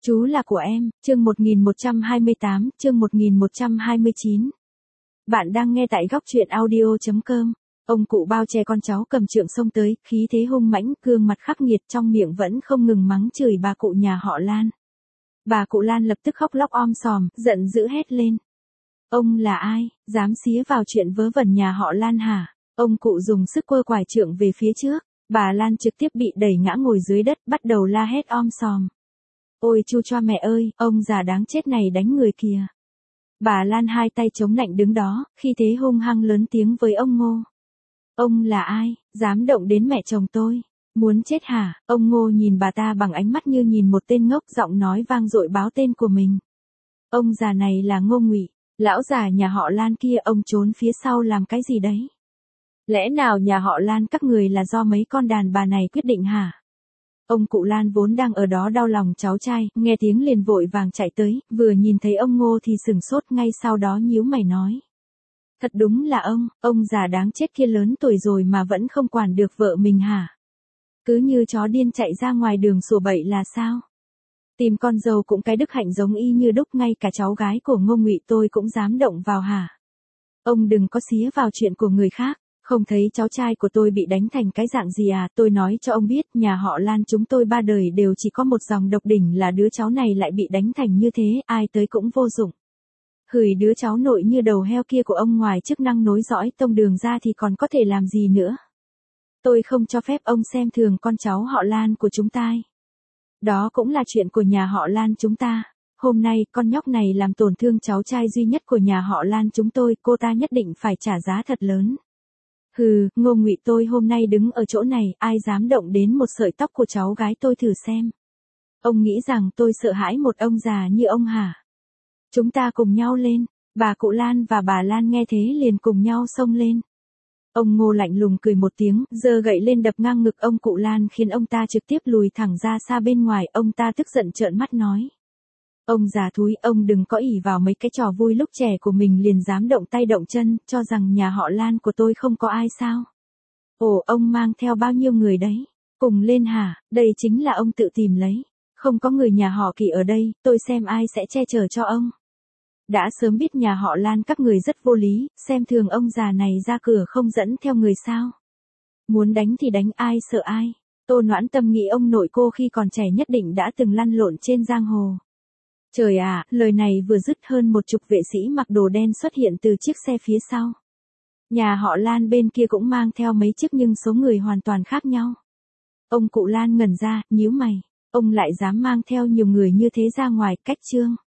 Chú là của em, chương 1128, chương 1129. Bạn đang nghe tại góc truyện audio.com. Ông cụ bao che con cháu cầm trượng xông tới, khí thế hung mãnh, gương mặt khắc nghiệt, trong miệng vẫn không ngừng mắng chửi bà cụ nhà họ Lan. Bà cụ Lan lập tức khóc lóc om sòm, giận dữ hét lên. Ông là ai, dám xía vào chuyện vớ vẩn nhà họ Lan hả? Ông cụ dùng sức quơ quải trượng về phía trước, bà Lan trực tiếp bị đẩy ngã ngồi dưới đất, bắt đầu la hét om sòm. Ôi chu choa mẹ ơi, ông già đáng chết này đánh người kìa. Bà Lan hai tay chống nạnh đứng đó, khi thế hung hăng lớn tiếng với ông Ngô. Ông là ai, dám động đến mẹ chồng tôi? Muốn chết hả? Ông Ngô nhìn bà ta bằng ánh mắt như nhìn một tên ngốc, giọng nói vang dội báo tên của mình. Ông già này là Ngô Ngụy, lão già nhà họ Lan kia, ông trốn phía sau làm cái gì đấy? Lẽ nào nhà họ Lan các người là do mấy con đàn bà này quyết định hả? Ông cụ Lan vốn đang ở đó đau lòng cháu trai, nghe tiếng liền vội vàng chạy tới, vừa nhìn thấy ông Ngô thì sửng sốt, ngay sau đó nhíu mày nói. Thật đúng là ông già đáng chết kia lớn tuổi rồi mà vẫn không quản được vợ mình hả? Cứ như chó điên chạy ra ngoài đường sủa bậy là sao? Tìm con dâu cũng cái đức hạnh giống y như đúc, ngay cả cháu gái của Ngô Ngụy tôi cũng dám động vào hả? Ông đừng có xía vào chuyện của người khác. Không thấy cháu trai của tôi bị đánh thành cái dạng gì à? Tôi nói cho ông biết, nhà họ Lan chúng tôi ba đời đều chỉ có một dòng độc đỉnh, là đứa cháu này lại bị đánh thành như thế, ai tới cũng vô dụng. Hửi, đứa cháu nội như đầu heo kia của ông ngoài chức năng nối dõi tông đường ra thì còn có thể làm gì nữa. Tôi không cho phép ông xem thường con cháu họ Lan của chúng ta. Đó cũng là chuyện của nhà họ Lan chúng ta. Hôm nay, con nhóc này làm tổn thương cháu trai duy nhất của nhà họ Lan chúng tôi, cô ta nhất định phải trả giá thật lớn. Hừ, Ngô Ngụy tôi hôm nay đứng ở chỗ này, ai dám động đến một sợi tóc của cháu gái tôi thử xem. Ông nghĩ rằng tôi sợ hãi một ông già như ông hả? Chúng ta cùng nhau lên. Bà cụ Lan và bà Lan nghe thế liền cùng nhau xông lên. Ông Ngô lạnh lùng cười một tiếng, giơ gậy lên đập ngang ngực ông cụ Lan, khiến ông ta trực tiếp lùi thẳng ra xa bên ngoài. Ông ta tức giận trợn mắt nói. Ông già thúi, ông đừng có ỷ vào mấy cái trò vui lúc trẻ của mình liền dám động tay động chân, cho rằng nhà họ Lan của tôi không có ai sao? Ồ, ông mang theo bao nhiêu người đấy? Cùng lên hả? Đây chính là ông tự tìm lấy. Không có người nhà họ Kỳ ở đây, tôi xem ai sẽ che chở cho ông. Đã sớm biết nhà họ Lan các người rất vô lý, xem thường ông già này ra cửa không dẫn theo người sao? Muốn đánh thì đánh, ai sợ ai? Tô Noãn Tâm nghĩ ông nội cô khi còn trẻ nhất định đã từng lăn lộn trên giang hồ. Trời ạ, lời này vừa dứt, hơn một chục vệ sĩ mặc đồ đen xuất hiện từ chiếc xe phía sau. Nhà họ Lan bên kia cũng mang theo mấy chiếc nhưng số người hoàn toàn khác nhau. Ông cụ Lan ngẩn ra, nhíu mày, ông lại dám mang theo nhiều người như thế ra ngoài, cách trương.